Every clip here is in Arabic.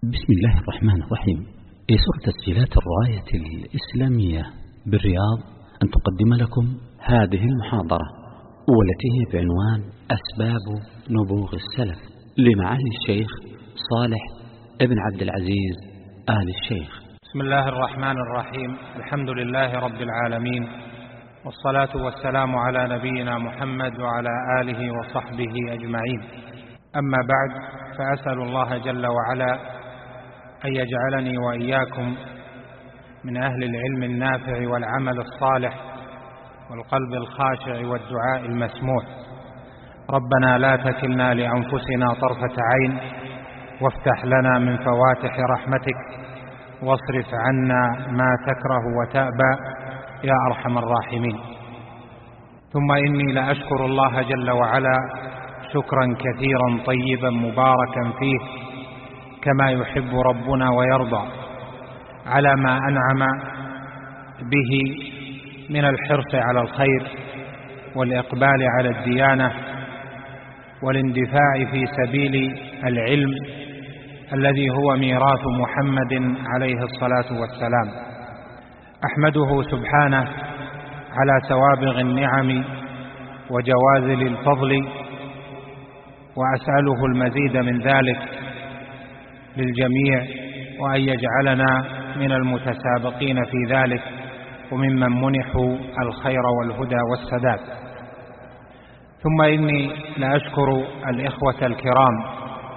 بسم الله الرحمن الرحيم. يسر تسجيلات الراية الإسلامية بالرياض أن تقدم لكم هذه المحاضرة، والتي هي بعنوان أسباب نبوغ السلف لمعالي الشيخ صالح ابن عبد العزيز آل الشيخ. بسم الله الرحمن الرحيم. الحمد لله رب العالمين، والصلاة والسلام على نبينا محمد وعلى آله وصحبه أجمعين. أما بعد، فأسأل الله جل وعلا أن يجعلني وإياكم من أهل العلم النافع والعمل الصالح والقلب الخاشع والدعاء المسموع. ربنا لا تكلنا لأنفسنا طرفة عين، وافتح لنا من فواتح رحمتك، واصرف عنا ما تكره وتأبى يا أرحم الراحمين. ثم إني لأشكر الله جل وعلا شكرا كثيرا طيبا مباركا فيه كما يحب ربنا ويرضى، على ما أنعم به من الحرص على الخير والإقبال على الديانة والاندفاع في سبيل العلم الذي هو ميراث محمد عليه الصلاة والسلام. أحمده سبحانه على سوابغ النعم وجوازل الفضل، وأسأله المزيد من ذلك للجميع، وأن يجعلنا من المتسابقين في ذلك وممن منحوا الخير والهدى والسداد. ثم إني لأشكر الإخوة الكرام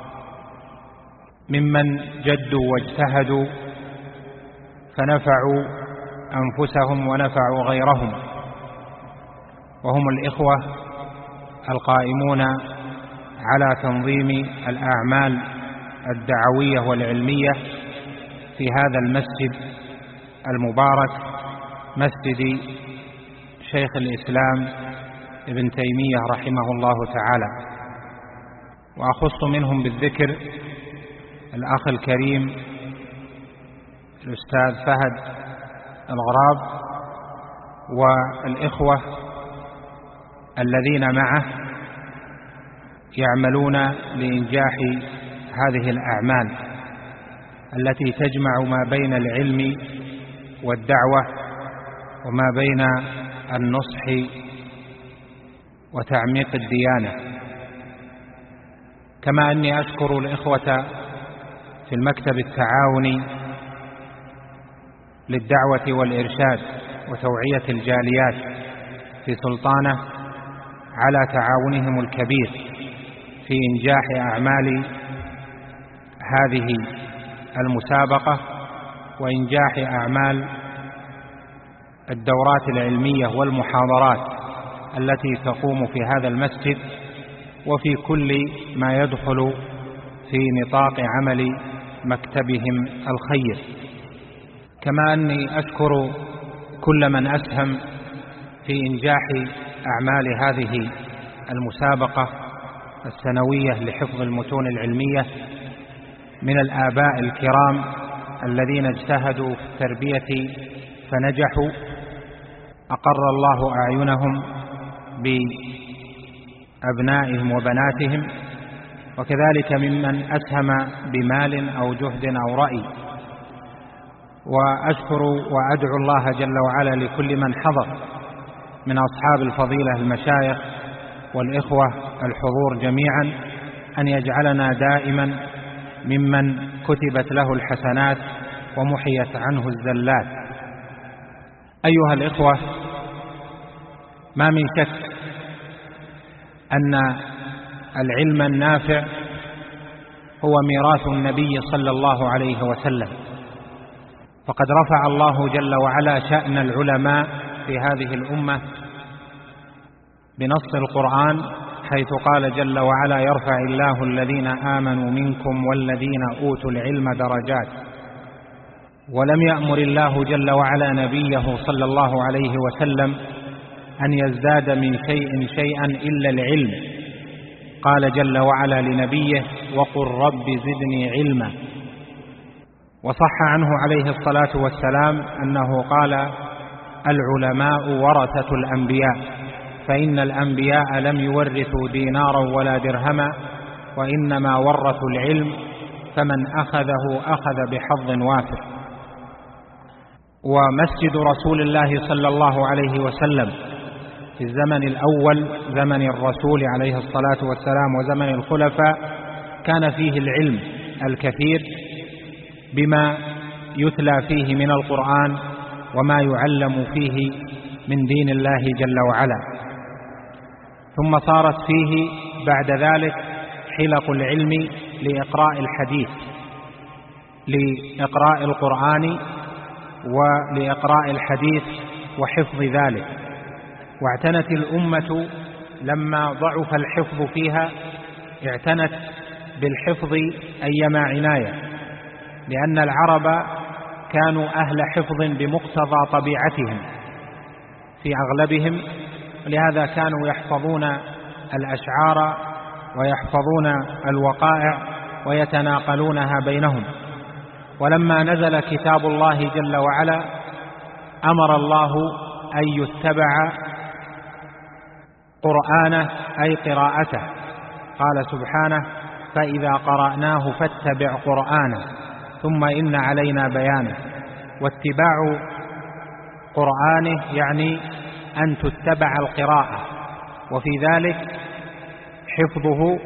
ممن جدوا واجتهدوا فنفعوا أنفسهم ونفعوا غيرهم، وهم الإخوة القائمون على تنظيم الأعمال الدعوية والعلمية في هذا المسجد المبارك، مسجد شيخ الإسلام ابن تيمية رحمه الله تعالى. وأخص منهم بالذكر الأخ الكريم الأستاذ فهد الغراب والإخوة الذين معه يعملون لإنجاح هذه الأعمال التي تجمع ما بين العلم والدعوة وما بين النصح وتعميق الديانة. كما أني أشكر الإخوة في المكتب التعاوني للدعوة والإرشاد وتوعية الجاليات في سلطانة على تعاونهم الكبير في إنجاح أعمال هذه المسابقة وإنجاح أعمال الدورات العلمية والمحاضرات التي تقوم في هذا المسجد وفي كل ما يدخل في نطاق عمل مكتبهم الخير. كما أني أشكر كل من أسهم في إنجاح أعمال هذه المسابقة السنوية لحفظ المتون العلمية من الآباء الكرام الذين اجتهدوا في التربية فنجحوا، أقر الله أعينهم بأبنائهم وبناتهم، وكذلك ممن أسهم بمال أو جهد أو رأي. وأشكر وأدعو الله جل وعلا لكل من حضر من أصحاب الفضيلة المشايخ والإخوة الحضور جميعا أن يجعلنا دائما ممن كتبت له الحسنات ومحيت عنه الزلات. أيها الإخوة، ما من شك أن العلم النافع هو ميراث النبي صلى الله عليه وسلم، فقد رفع الله جل وعلا شأن العلماء في هذه الأمة بنص القرآن، حيث قال جل وعلا: يرفع الله الذين آمنوا منكم والذين أوتوا العلم درجات. ولم يأمر الله جل وعلا نبيه صلى الله عليه وسلم أن يزداد من شيء شيئا إلا العلم. قال جل وعلا لنبيه: وقل رب زدني علما. وصح عنه عليه الصلاة والسلام أنه قال: العلماء ورثة الأنبياء، فإن الأنبياء لم يورثوا دينارا ولا درهما، وإنما ورثوا العلم، فمن أخذه أخذ بحظ وافر. ومسجد رسول الله صلى الله عليه وسلم في الزمن الأول، زمن الرسول عليه الصلاة والسلام، وزمن الخلفاء، كان فيه العلم الكثير بما يتلى فيه من القرآن وما يعلم فيه من دين الله جل وعلا. ثم صارت فيه بعد ذلك حلق العلم لإقراء الحديث، لإقراء القرآن ولإقراء الحديث وحفظ ذلك. واعتنت الأمة لما ضعف الحفظ فيها، اعتنت بالحفظ أيما عناية، لأن العرب كانوا أهل حفظ بمقتضى طبيعتهم في أغلبهم، ولهذا كانوا يحفظون الأشعار ويحفظون الوقائع ويتناقلونها بينهم. ولما نزل كتاب الله جل وعلا أمر الله أن يتبع قرآنه أي قراءته، قال سبحانه: فإذا قرأناه فاتبع قرآنه ثم إن علينا بيانه. واتباع قرآنه يعني أن تتبع القراءة، وفي ذلك حفظه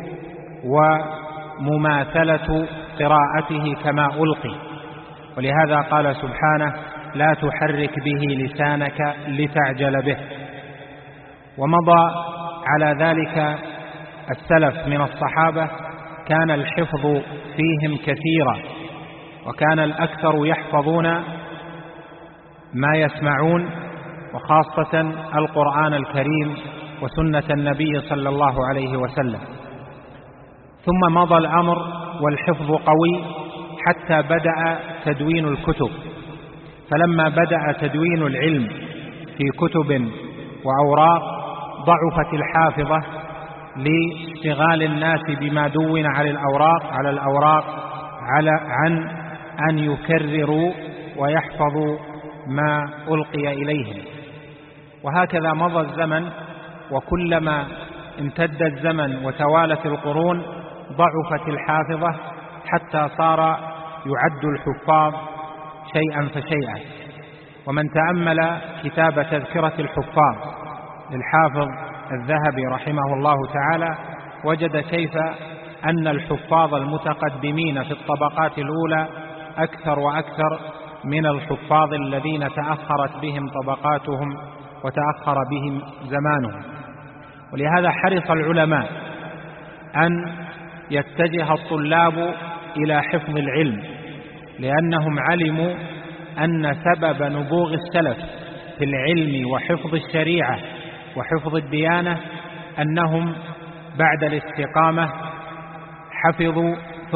ومماثلة قراءته كما ألقي. ولهذا قال سبحانه: لا تحرك به لسانك لتعجل به. ومضى على ذلك السلف من الصحابة، كان الحفظ فيهم كثيرا، وكان الأكثر يحفظون ما يسمعون، وخاصة القرآن الكريم وسنة النبي صلى الله عليه وسلم. ثم مضى الأمر والحفظ قوي حتى بدأ تدوين الكتب. فلما بدأ تدوين العلم في كتب وأوراق، ضعفت الحافظة لاشتغال الناس بما دون على الأوراق عن أن يكرروا ويحفظوا ما ألقي إليهم. وهكذا مضى الزمن، وكلما امتد الزمن وتوالت القرون ضعفت الحافظة، حتى صار يعد الحفاظ شيئا فشيئا. ومن تأمل كتاب تذكرة الحفاظ للحافظ الذهبي رحمه الله تعالى، وجد كيف أن الحفاظ المتقدمين في الطبقات الأولى أكثر وأكثر من الحفاظ الذين تأخرت بهم طبقاتهم وتأخر بهم زمانهم. ولهذا حرص العلماء أن يتجه الطلاب إلى حفظ العلم، لأنهم علموا أن سبب نبوغ السلف في العلم وحفظ الشريعة وحفظ الديانة أنهم بعد الاستقامة حفظوا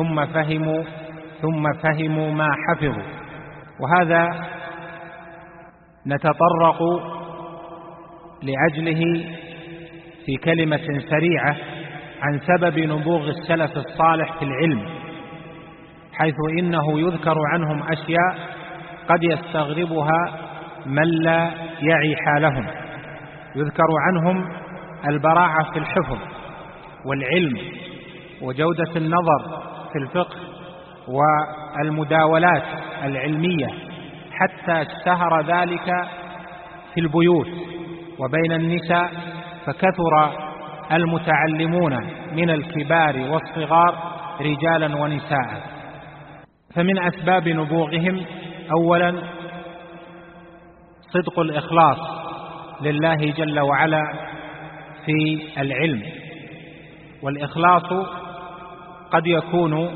ثم فهموا ما حفظوا. وهذا نتطرق لأجله في كلمة سريعة عن سبب نبوغ السلف الصالح في العلم، حيث إنه يذكر عنهم أشياء قد يستغربها من لا يعي حالهم. يذكر عنهم البراعة في الحفظ والعلم وجودة النظر في الفقه والمداولات العلمية، حتى اشتهر ذلك في البيوت وبين النساء، فكثر المتعلمون من الكبار والصغار رجالا ونساء. فمن أسباب نبوغهم أولا صدق الإخلاص لله جل وعلا في العلم. والإخلاص قد يكون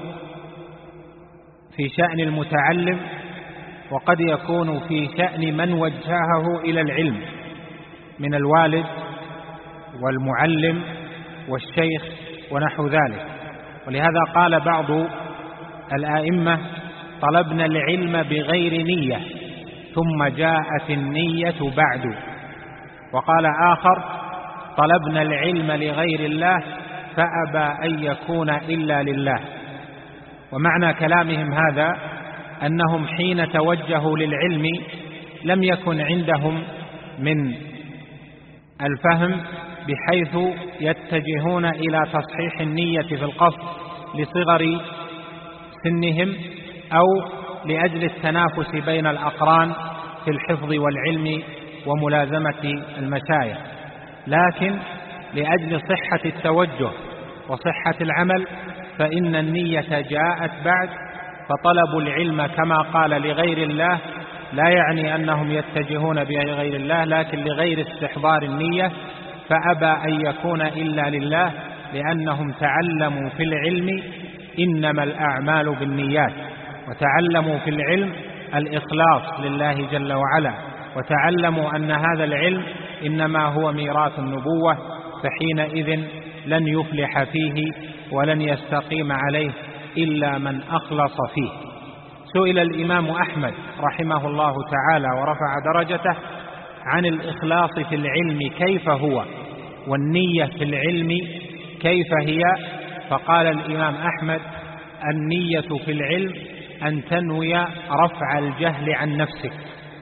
في شأن المتعلم، وقد يكون في شأن من وجهه إلى العلم من الوالد والمعلم والشيخ ونحو ذلك. ولهذا قال بعض الآئمة: طلبنا العلم بغير نية ثم جاءت النية بعد. وقال آخر: طلبنا العلم لغير الله فأبى أن يكون إلا لله. ومعنى كلامهم هذا أنهم حين توجهوا للعلم لم يكن عندهم من الفهم بحيث يتجهون إلى تصحيح النية في القصد لصغر سنهم أو لأجل التنافس بين الأقران في الحفظ والعلم وملازمة المشايخ، لكن لأجل صحة التوجه وصحة العمل فإن النية جاءت بعد. فطلب العلم كما قال لغير الله لا يعني أنهم يتجهون بغير الله، لكن لغير استحضار النية، فأبى أن يكون إلا لله، لأنهم تعلموا في العلم إنما الأعمال بالنيات، وتعلموا في العلم الإخلاص لله جل وعلا، وتعلموا أن هذا العلم إنما هو ميراث النبوة، فحينئذ لن يفلح فيه ولن يستقيم عليه إلا من أخلص فيه. سئل الإمام أحمد رحمه الله تعالى ورفع درجته عن الإخلاص في العلم كيف هو، والنية في العلم كيف هي، فقال الإمام أحمد: النية في العلم أن تنوي رفع الجهل عن نفسك.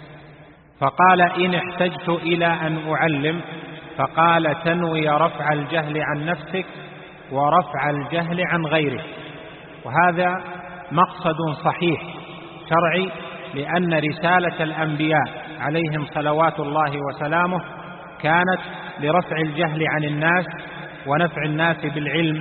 فقال: إن احتجت إلى أن أعلم، فقال: تنوي رفع الجهل عن نفسك ورفع الجهل عن غيرك. وهذا مقصد صحيح شرعي، لأن رسالة الأنبياء عليهم صلوات الله وسلامه كانت لرفع الجهل عن الناس ونفع الناس بالعلم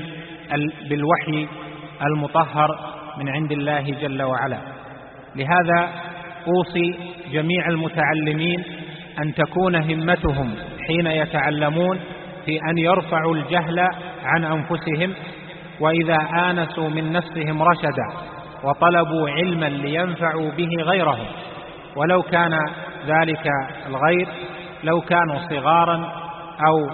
بالوحي المطهر من عند الله جل وعلا. لهذا أوصي جميع المتعلمين أن تكون همتهم حين يتعلمون في أن يرفعوا الجهل عن أنفسهم، وإذا آنسوا من نفسهم رشدا وطلبوا علما لينفعوا به غيرهم، ولو كان ذلك الغير لو كانوا صغارا أو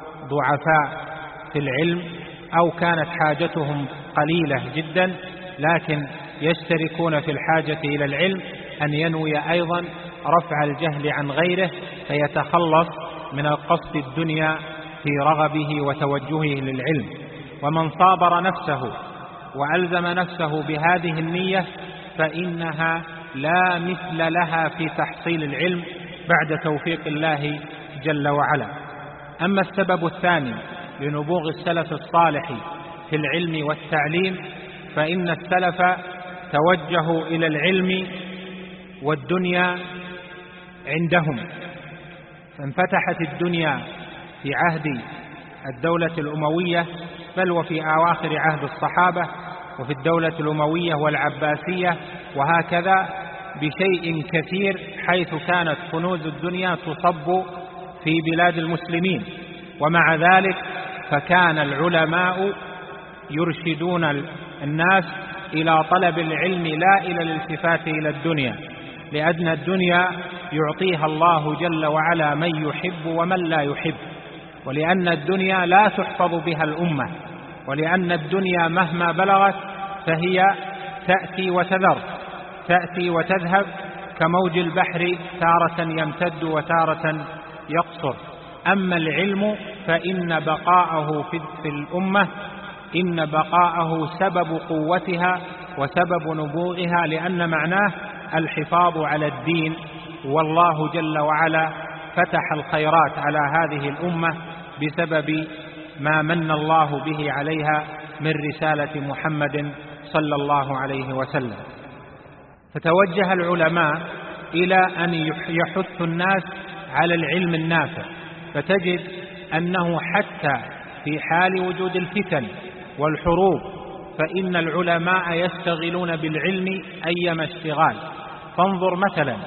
ضعفاء في العلم أو كانت حاجتهم قليلة جدا، لكن يشتركون في الحاجة إلى العلم، أن ينوي أيضا رفع الجهل عن غيره فيتخلص من القصد الدنيا في رغبه وتوجهه للعلم. ومن صابر نفسه وألزم نفسه بهذه النية فإنها لا مثل لها في تحصيل العلم بعد توفيق الله جل وعلا. أما السبب الثاني لنبوغ السلف الصالح في العلم والتعليم، فإن السلف توجهوا إلى العلم والدنيا عندهم، فانفتحت الدنيا في عهد الدولة الأموية، بل وفي أواخر عهد الصحابة، وفي الدولة الأموية والعباسية، وهكذا بشيء كثير، حيث كانت كنوز الدنيا تصب في بلاد المسلمين. ومع ذلك فكان العلماء يرشدون الناس إلى طلب العلم لا إلى الالتفات إلى الدنيا، لأن الدنيا يعطيها الله جل وعلا من يحب ومن لا يحب، ولأن الدنيا لا تحفظ بها الأمة، ولأن الدنيا مهما بلغت فهي تأتي وتذر، تأتي وتذهب كموج البحر، تارة يمتد وتارة يقصر. أما العلم فإن بقاءه في الأمة إن بقاءه سبب قوتها وسبب نبوغها، لأن معناه الحفاظ على الدين. والله جل وعلا فتح الخيرات على هذه الأمة بسبب ما من الله به عليها من رسالة محمد صلى الله عليه وسلم. فتوجه العلماء إلى أن يحثوا الناس على العلم النافع، فتجد أنه حتى في حال وجود الفتن والحروب فإن العلماء يشتغلون بالعلم أيما اشتغال. فانظر مثلا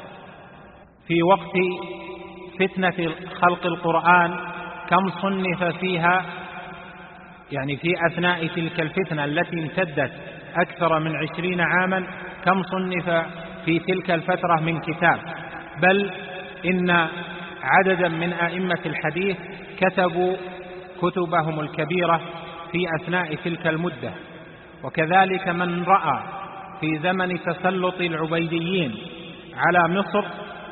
في وقت فتنة خلق القرآن كم صنف فيها، يعني في أثناء تلك الفتنة التي امتدت أكثر من 20 عاما، كم صنف في تلك الفترة من كتاب، بل إن عددا من أئمة الحديث كتبوا كتبهم الكبيرة في أثناء تلك المدة. وكذلك من رأى في زمن تسلط العبيديين على مصر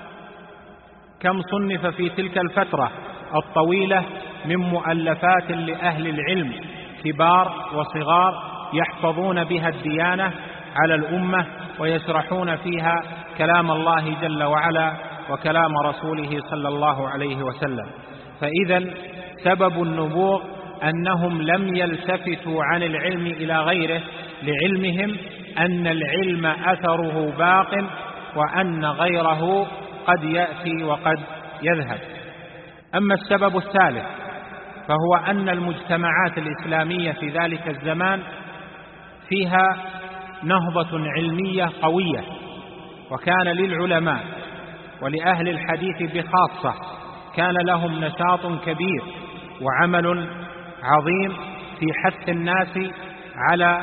كم صنف في تلك الفترة الطويلة من مؤلفات لأهل العلم كبار وصغار يحفظون بها الديانة على الأمة ويشرحون فيها كلام الله جل وعلا وكلام رسوله صلى الله عليه وسلم. فإذا سبب النبوغ أنهم لم يلتفتوا عن العلم إلى غيره لعلمهم أن العلم أثره باق وأن غيره قد يأتي وقد يذهب. أما السبب الثالث فهو أن المجتمعات الإسلامية في ذلك الزمان فيها نهضة علمية قوية، وكان للعلماء ولأهل الحديث بخاصة كان لهم نشاط كبير وعمل عظيم في حث الناس على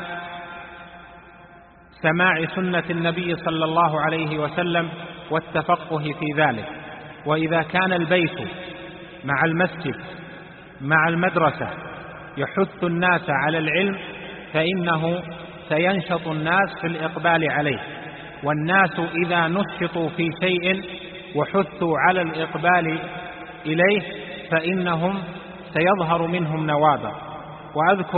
سماع سنة النبي صلى الله عليه وسلم والتفقه في ذلك. وإذا كان البيت مع المسجد مع المدرسة يحث الناس على العلم فإنه سينشط الناس في الإقبال عليه، والناس إذا نشطوا في شيء وحثوا على الإقبال إليه فإنهم سيظهر منهم نوابغ. وأذكر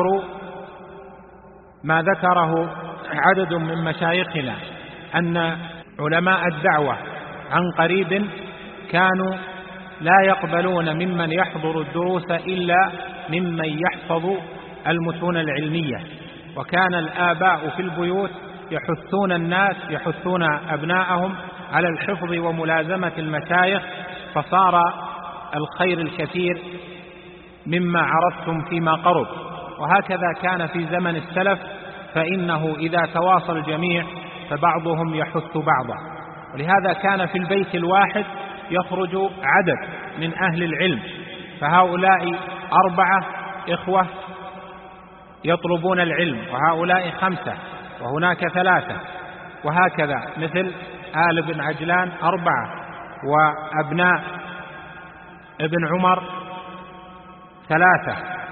ما ذكره عدد من مشايخنا أن علماء الدعوة عن قريب كانوا لا يقبلون ممن يحضر الدروس إلا ممن يحفظ المتون العلمية، وكان الآباء في البيوت يحثون الناس يحثون أبناءهم على الحفظ وملازمة المشايخ، فصار الخير الكثير مما عرفتم فيما قرب. وهكذا كان في زمن السلف، فإنه إذا تواصل الجميع فبعضهم يحث بعضا، ولهذا كان في البيت الواحد يخرج عدد من أهل العلم، فهؤلاء 4 إخوة يطلبون العلم، وهؤلاء 5، وهناك 3، وهكذا مثل آل بن عجلان 4، وأبناء ابن عمر 3،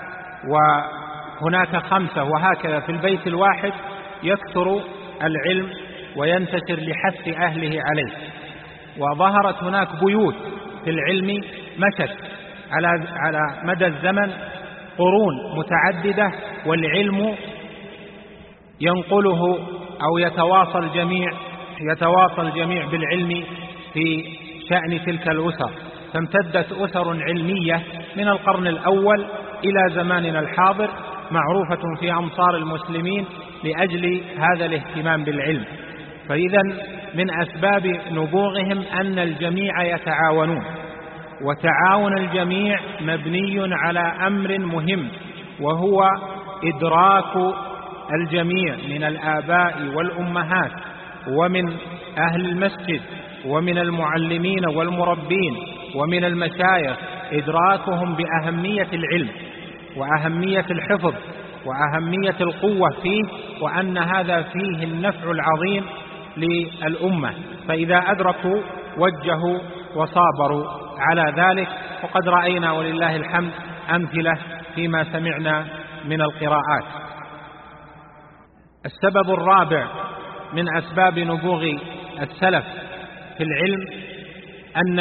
وهناك 5، وهكذا في البيت الواحد يكثر العلم وينتشر لحث أهله عليه. وظهرت هناك بيوت في العلم مشت على مدى الزمن قرون متعددة، والعلم ينقله أو يتواصل الجميع بالعلم في شأن تلك الأسر، فامتدت أسر علمية من القرن الأول إلى زماننا الحاضر معروفة في أمصار المسلمين لأجل هذا الاهتمام بالعلم. فإذا من أسباب نبوغهم أن الجميع يتعاونون، وتعاون الجميع مبني على أمر مهم، وهو إدراك الجميع من الآباء والأمهات ومن أهل المسجد ومن المعلمين والمربين ومن المشايخ، إدراكهم بأهمية العلم وأهمية الحفظ وأهمية القوة فيه، وأن هذا فيه النفع العظيم للأمة. فإذا أدركوا وجهوا وصابروا على ذلك، وقد رأينا ولله الحمد أمثلة فيما سمعنا من القراءات. السبب الرابع من أسباب نبوغ السلف في العلم أن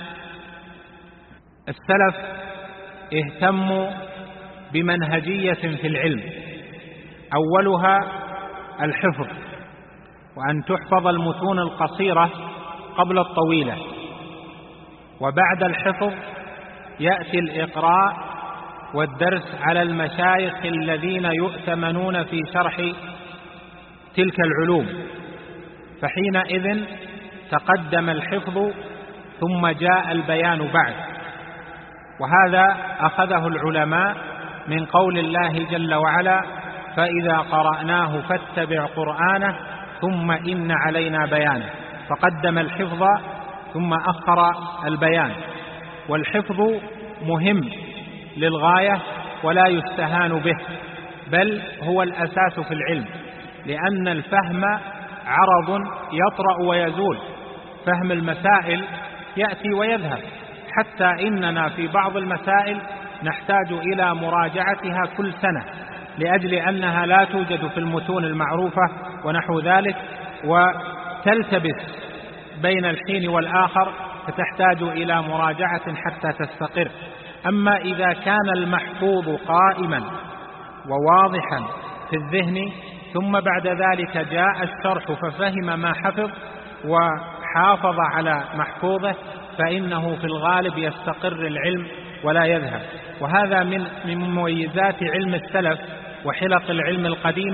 السلف اهتموا بمنهجية في العلم، أولها الحفظ، وأن تحفظ المتون القصيرة قبل الطويلة، وبعد الحفظ يأتي الإقراء والدرس على المشايخ الذين يؤتمنون في شرح تلك العلوم، فحينئذ تقدم الحفظ ثم جاء البيان بعد. وهذا أخذه العلماء من قول الله جل وعلا: فإذا قرأناه فاتبع قرآنه ثم إن علينا بيانه، فقدم الحفظ ثم أخر البيان. والحفظ مهم للغاية ولا يستهان به، بل هو الأساس في العلم، لأن الفهم عرض يطرأ ويزول، فهم المسائل يأتي ويذهب، حتى إننا في بعض المسائل نحتاج إلى مراجعتها كل سنة لأجل أنها لا توجد في المتون المعروفة ونحو ذلك، وتلتبس بين الحين والآخر فتحتاج إلى مراجعة حتى تستقر. أما إذا كان المحفوظ قائما وواضحا في الذهن ثم بعد ذلك جاء الشرح ففهم ما حفظ وحافظ على محفوظه، فإنه في الغالب يستقر العلم ولا يذهب. وهذا من مميزات علم السلف وحلق العلم القديمة،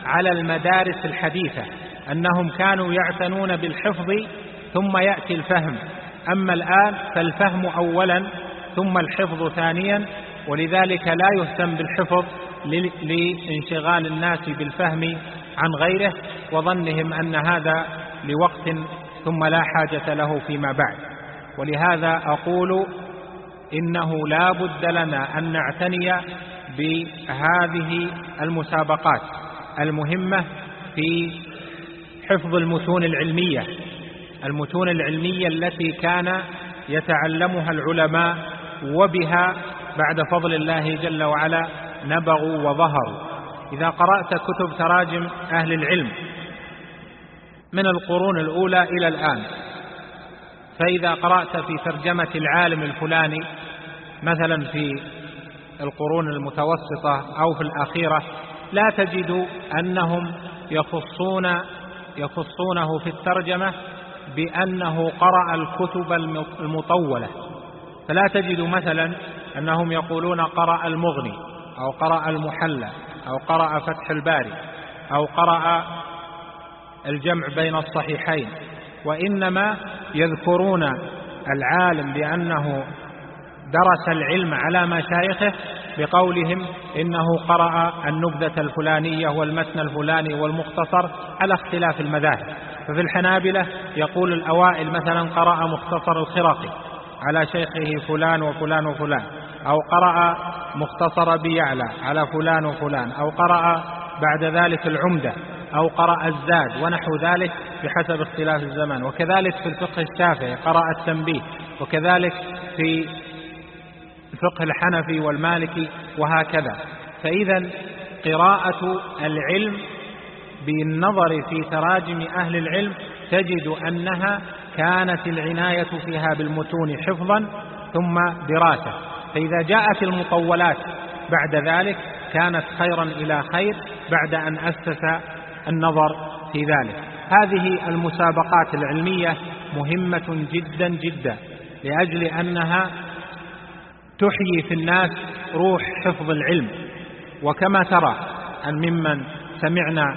على المدارس الحديثة، أنهم كانوا يعتنون بالحفظ ثم يأتي الفهم، أما الآن فالفهم أولا ثم الحفظ ثانيا، ولذلك لا يهتم بالحفظ لانشغال الناس بالفهم عن غيره وظنهم أن هذا لوقت ثم لا حاجة له فيما بعد. ولهذا أقول إنه لا بد لنا أن نعتني بهذه المسابقات المهمة في حفظ المتون العلمية التي كان يتعلمها العلماء، وبها بعد فضل الله جل وعلا نبغوا وظهروا. إذا قرأت كتب تراجم أهل العلم من القرون الأولى إلى الآن، فإذا قرأت في ترجمة العالم الفلاني مثلا في القرون المتوسطة أو في الأخيرة، لا تجد أنهم يخصونه في الترجمة بأنه قرأ الكتب المطولة، فلا تجد مثلا أنهم يقولون قرأ المغني أو قرأ المحلى أو قرأ فتح الباري أو قرأ الجمع بين الصحيحين، وإنما يذكرون العالم بأنه درس العلم على مشايخه بقولهم إنه قرأ النبذة الفلانية والمتن الفلاني والمختصر على اختلاف المذاهب. ففي الحنابلة يقول الأوائل مثلا قرأ مختصر الخرقي على شيخه فلان وفلان وفلان، أو قرأ مختصر بيعلى على فلان وفلان، أو قرأ بعد ذلك العمدة، أو قرأ الزاد ونحو ذلك بحسب اختلاف الزمان. وكذلك في الفقه الشافعي قرأ التنبيه، وكذلك في الفقه الحنفي والمالكي وهكذا. فإذا قراءة العلم بالنظر في تراجم أهل العلم تجد أنها كانت العناية فيها بالمتون حفظا ثم دراسة، فإذا جاءت المطولات بعد ذلك كانت خيرا إلى خير بعد أن أسس النظر في ذلك. هذه المسابقات العلمية مهمة جدا جدا، لأجل أنها تحيي في الناس روح حفظ العلم. وكما ترى أن ممن سمعنا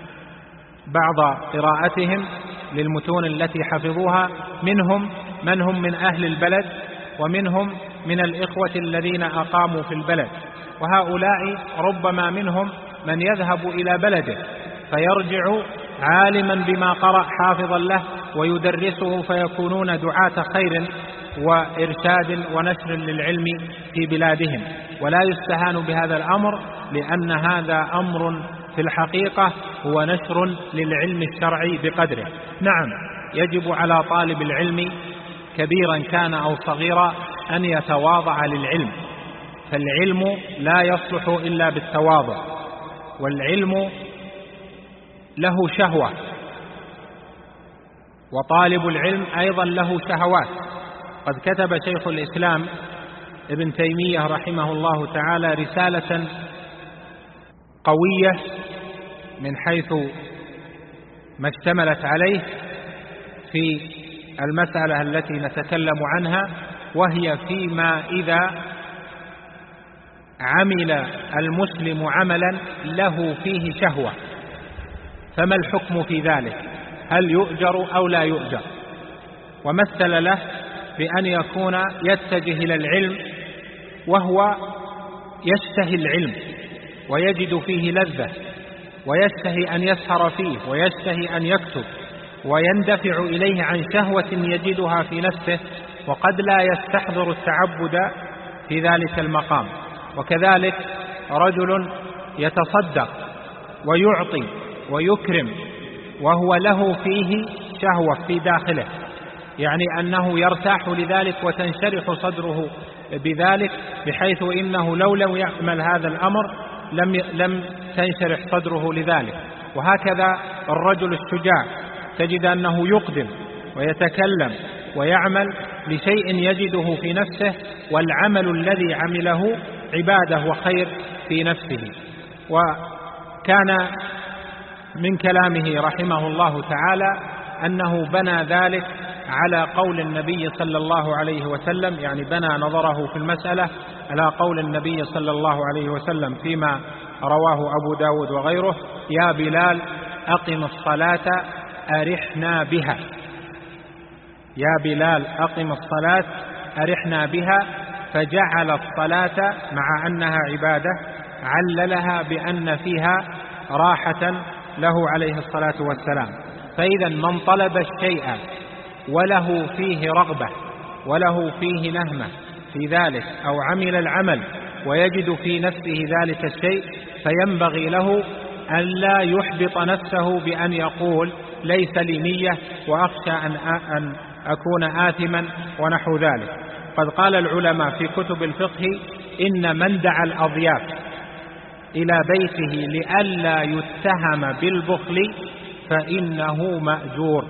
بعض قراءتهم للمتون التي حفظوها منهم من هم من أهل البلد، ومنهم من الإخوة الذين أقاموا في البلد، وهؤلاء ربما منهم من يذهب إلى بلده فيرجع عالما بما قرأ حافظا له ويدرسه، فيكونون دعاة خير وإرشاد ونشر للعلم في بلادهم. ولا يستهان بهذا الأمر، لأن هذا أمر في الحقيقة هو نشر للعلم الشرعي بقدره. نعم، يجب على طالب العلم كبيرا كان أو صغيرا أن يتواضع للعلم، فالعلم لا يصلح إلا بالتواضع، والعلم له شهوة، وطالب العلم أيضا له شهوات. قد كتب شيخ الإسلام ابن تيمية رحمه الله تعالى رسالة قوية من حيث ما اشتملت عليه في المسألة التي نتكلم عنها، وهي فيما إذا عمل المسلم عملا له فيه شهوة فما الحكم في ذلك؟ هل يؤجر أو لا يؤجر؟ ومثل له بأن يكون يتجه إلى العلم وهو يشتهي العلم ويجد فيه لذة، ويشتهي أن يسهر فيه، ويشتهي أن يكتب، ويندفع إليه عن شهوة يجدها في نفسه، وقد لا يستحضر التعبد في ذلك المقام. وكذلك رجل يتصدق ويعطي ويكرم وهو له فيه شهوة في داخله، يعني أنه يرتاح لذلك وتنشرح صدره بذلك، بحيث إنه لو لم يعمل هذا الأمر لم تنشرح صدره لذلك. وهكذا الرجل الشجاع تجد أنه يقدم ويتكلم ويعمل لشيء يجده في نفسه، والعمل الذي عمله عبادة وخير في نفسه. وكان من كلامه رحمه الله تعالى أنه بنى ذلك على قول النبي صلى الله عليه وسلم، يعني بنى نظره في المسألة على قول النبي صلى الله عليه وسلم فيما رواه أبو داود وغيره: يا بلال أقم الصلاة أرحنا بها، يا بلال أقم الصلاة أرحنا بها، فجعل الصلاة مع أنها عبادة عللها بأن فيها راحة له عليه الصلاة والسلام. فإذا من طلب الشيء وله فيه رغبة وله فيه نهمة في ذلك أو عمل العمل ويجد في نفسه ذلك الشيء، فينبغي له أن لا يحبط نفسه بأن يقول ليس لي نية وأخشى أن أكون آثما ونحو ذلك. قد قال العلماء في كتب الفقه إن من دعا الأضياف إلى بيته لئلا يتهم بالبخل فإنه مأجور،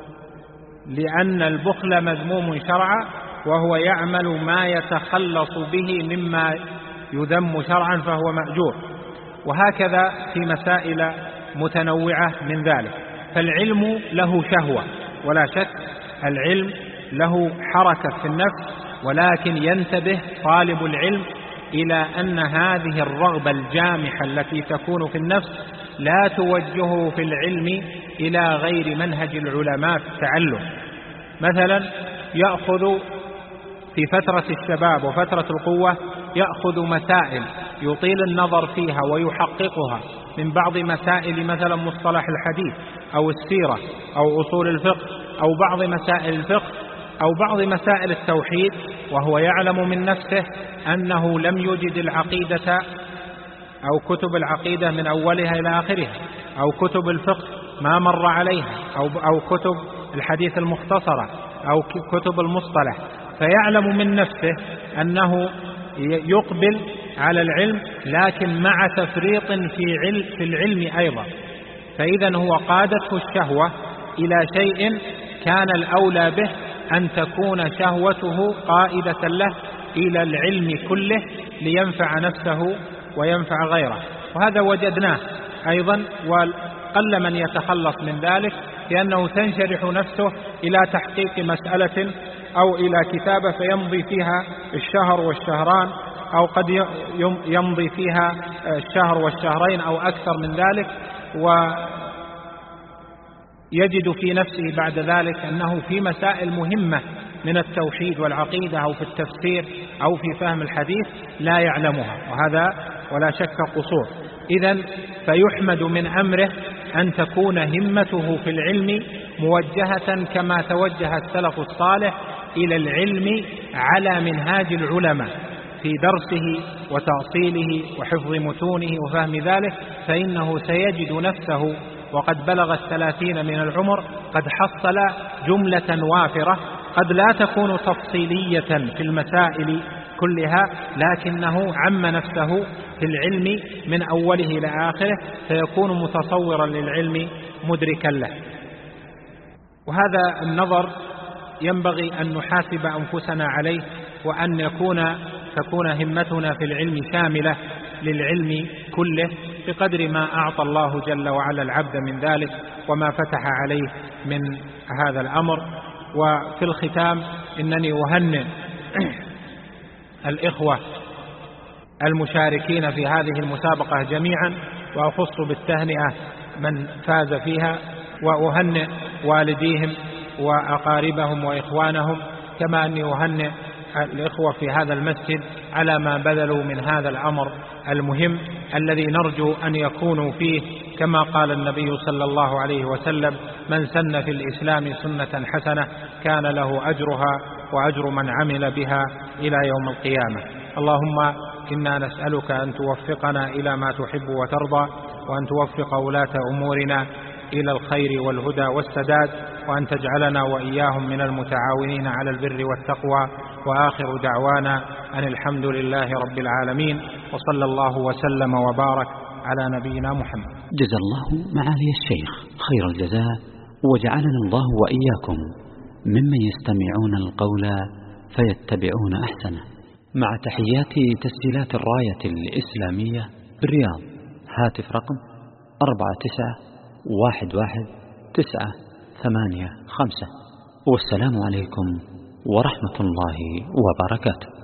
لأن البخل مذموم شرعا وهو يعمل ما يتخلص به مما يذم شرعا فهو مأجور. وهكذا في مسائل متنوعة من ذلك. فالعلم له شهوة ولا شك، العلم له حركة في النفس، ولكن ينتبه طالب العلم إلى أن هذه الرغبة الجامحة التي تكون في النفس لا توجهه في العلم إلى غير منهج العلماء في التعلم. مثلا يأخذ في فترة الشباب وفترة القوة يأخذ مسائل يطيل النظر فيها ويحققها من بعض مسائل مثلا مصطلح الحديث أو السيرة أو أصول الفقه أو بعض مسائل الفقه أو بعض مسائل التوحيد، وهو يعلم من نفسه أنه لم يجد العقيدة أو كتب العقيدة من أولها إلى آخرها، أو كتب الفقه ما مر عليها، أو كتب الحديث المختصرة أو كتب المصطلح، فيعلم من نفسه أنه يقبل على العلم لكن مع تفريط في العلم أيضا. فإذا هو قادته الشهوة إلى شيء كان الأولى به أن تكون شهوته قائدة له إلى العلم كله لينفع نفسه وينفع غيره. وهذا وجدناه أيضا، وقل من يتخلص من ذلك، لأنه تنشرح نفسه إلى تحقيق مسألة أو إلى كتابة فيمضي فيها الشهر والشهران، أو قد يمضي فيها الشهر والشهرين أو أكثر من ذلك، ويجد في نفسه بعد ذلك أنه في مسائل مهمة من التوحيد والعقيدة أو في التفسير أو في فهم الحديث لا يعلمها، وهذا ولا شك قصور. إذن فيحمد من أمره أن تكون همته في العلم موجهة كما توجه السلف الصالح إلى العلم على منهاج العلماء في درسه وتأصيله وحفظ متونه وفهم ذلك، فإنه سيجد نفسه وقد بلغ 30 من العمر قد حصل جملة وافرة قد لا تكون تفصيلية في المسائل كلها، لكنه عم نفسه في العلم من أوله إلى آخره، فيكون متصورا للعلم مدركا له. وهذا النظر ينبغي أن نحاسب أنفسنا عليه، وأن تكون همتنا في العلم شاملة للعلم كله بقدر ما أعطى الله جل وعلا العبد من ذلك وما فتح عليه من هذا الأمر. وفي الختام إنني أهنئ الإخوة المشاركين في هذه المسابقة جميعا، وأخص بالتهنئة من فاز فيها، وأهنئ والديهم وأقاربهم وإخوانهم، كما أني أهنئ الإخوة في هذا المسجد على ما بذلوا من هذا الأمر المهم الذي نرجو أن يكونوا فيه كما قال النبي صلى الله عليه وسلم: من سن في الإسلام سنة حسنة كان له أجرها وأجر من عمل بها إلى يوم القيامة. اللهم إنا نسألك أن توفقنا إلى ما تحب وترضى، وأن توفق ولاة أمورنا إلى الخير والهدى والسداد، وأن تجعلنا وإياهم من المتعاونين على البر والتقوى. وآخر دعوانا أن الحمد لله رب العالمين، وصلى الله وسلم وبارك على نبينا محمد. جزا الله معالي الشيخ خير الجزاء، وجعلنا الله وإياكم ممن يستمعون القول فيتبعون أحسنه. مع تحيات تسجيلات الراية الإسلامية بالرياض، هاتف رقم 4911985. والسلام عليكم ورحمة الله وبركاته.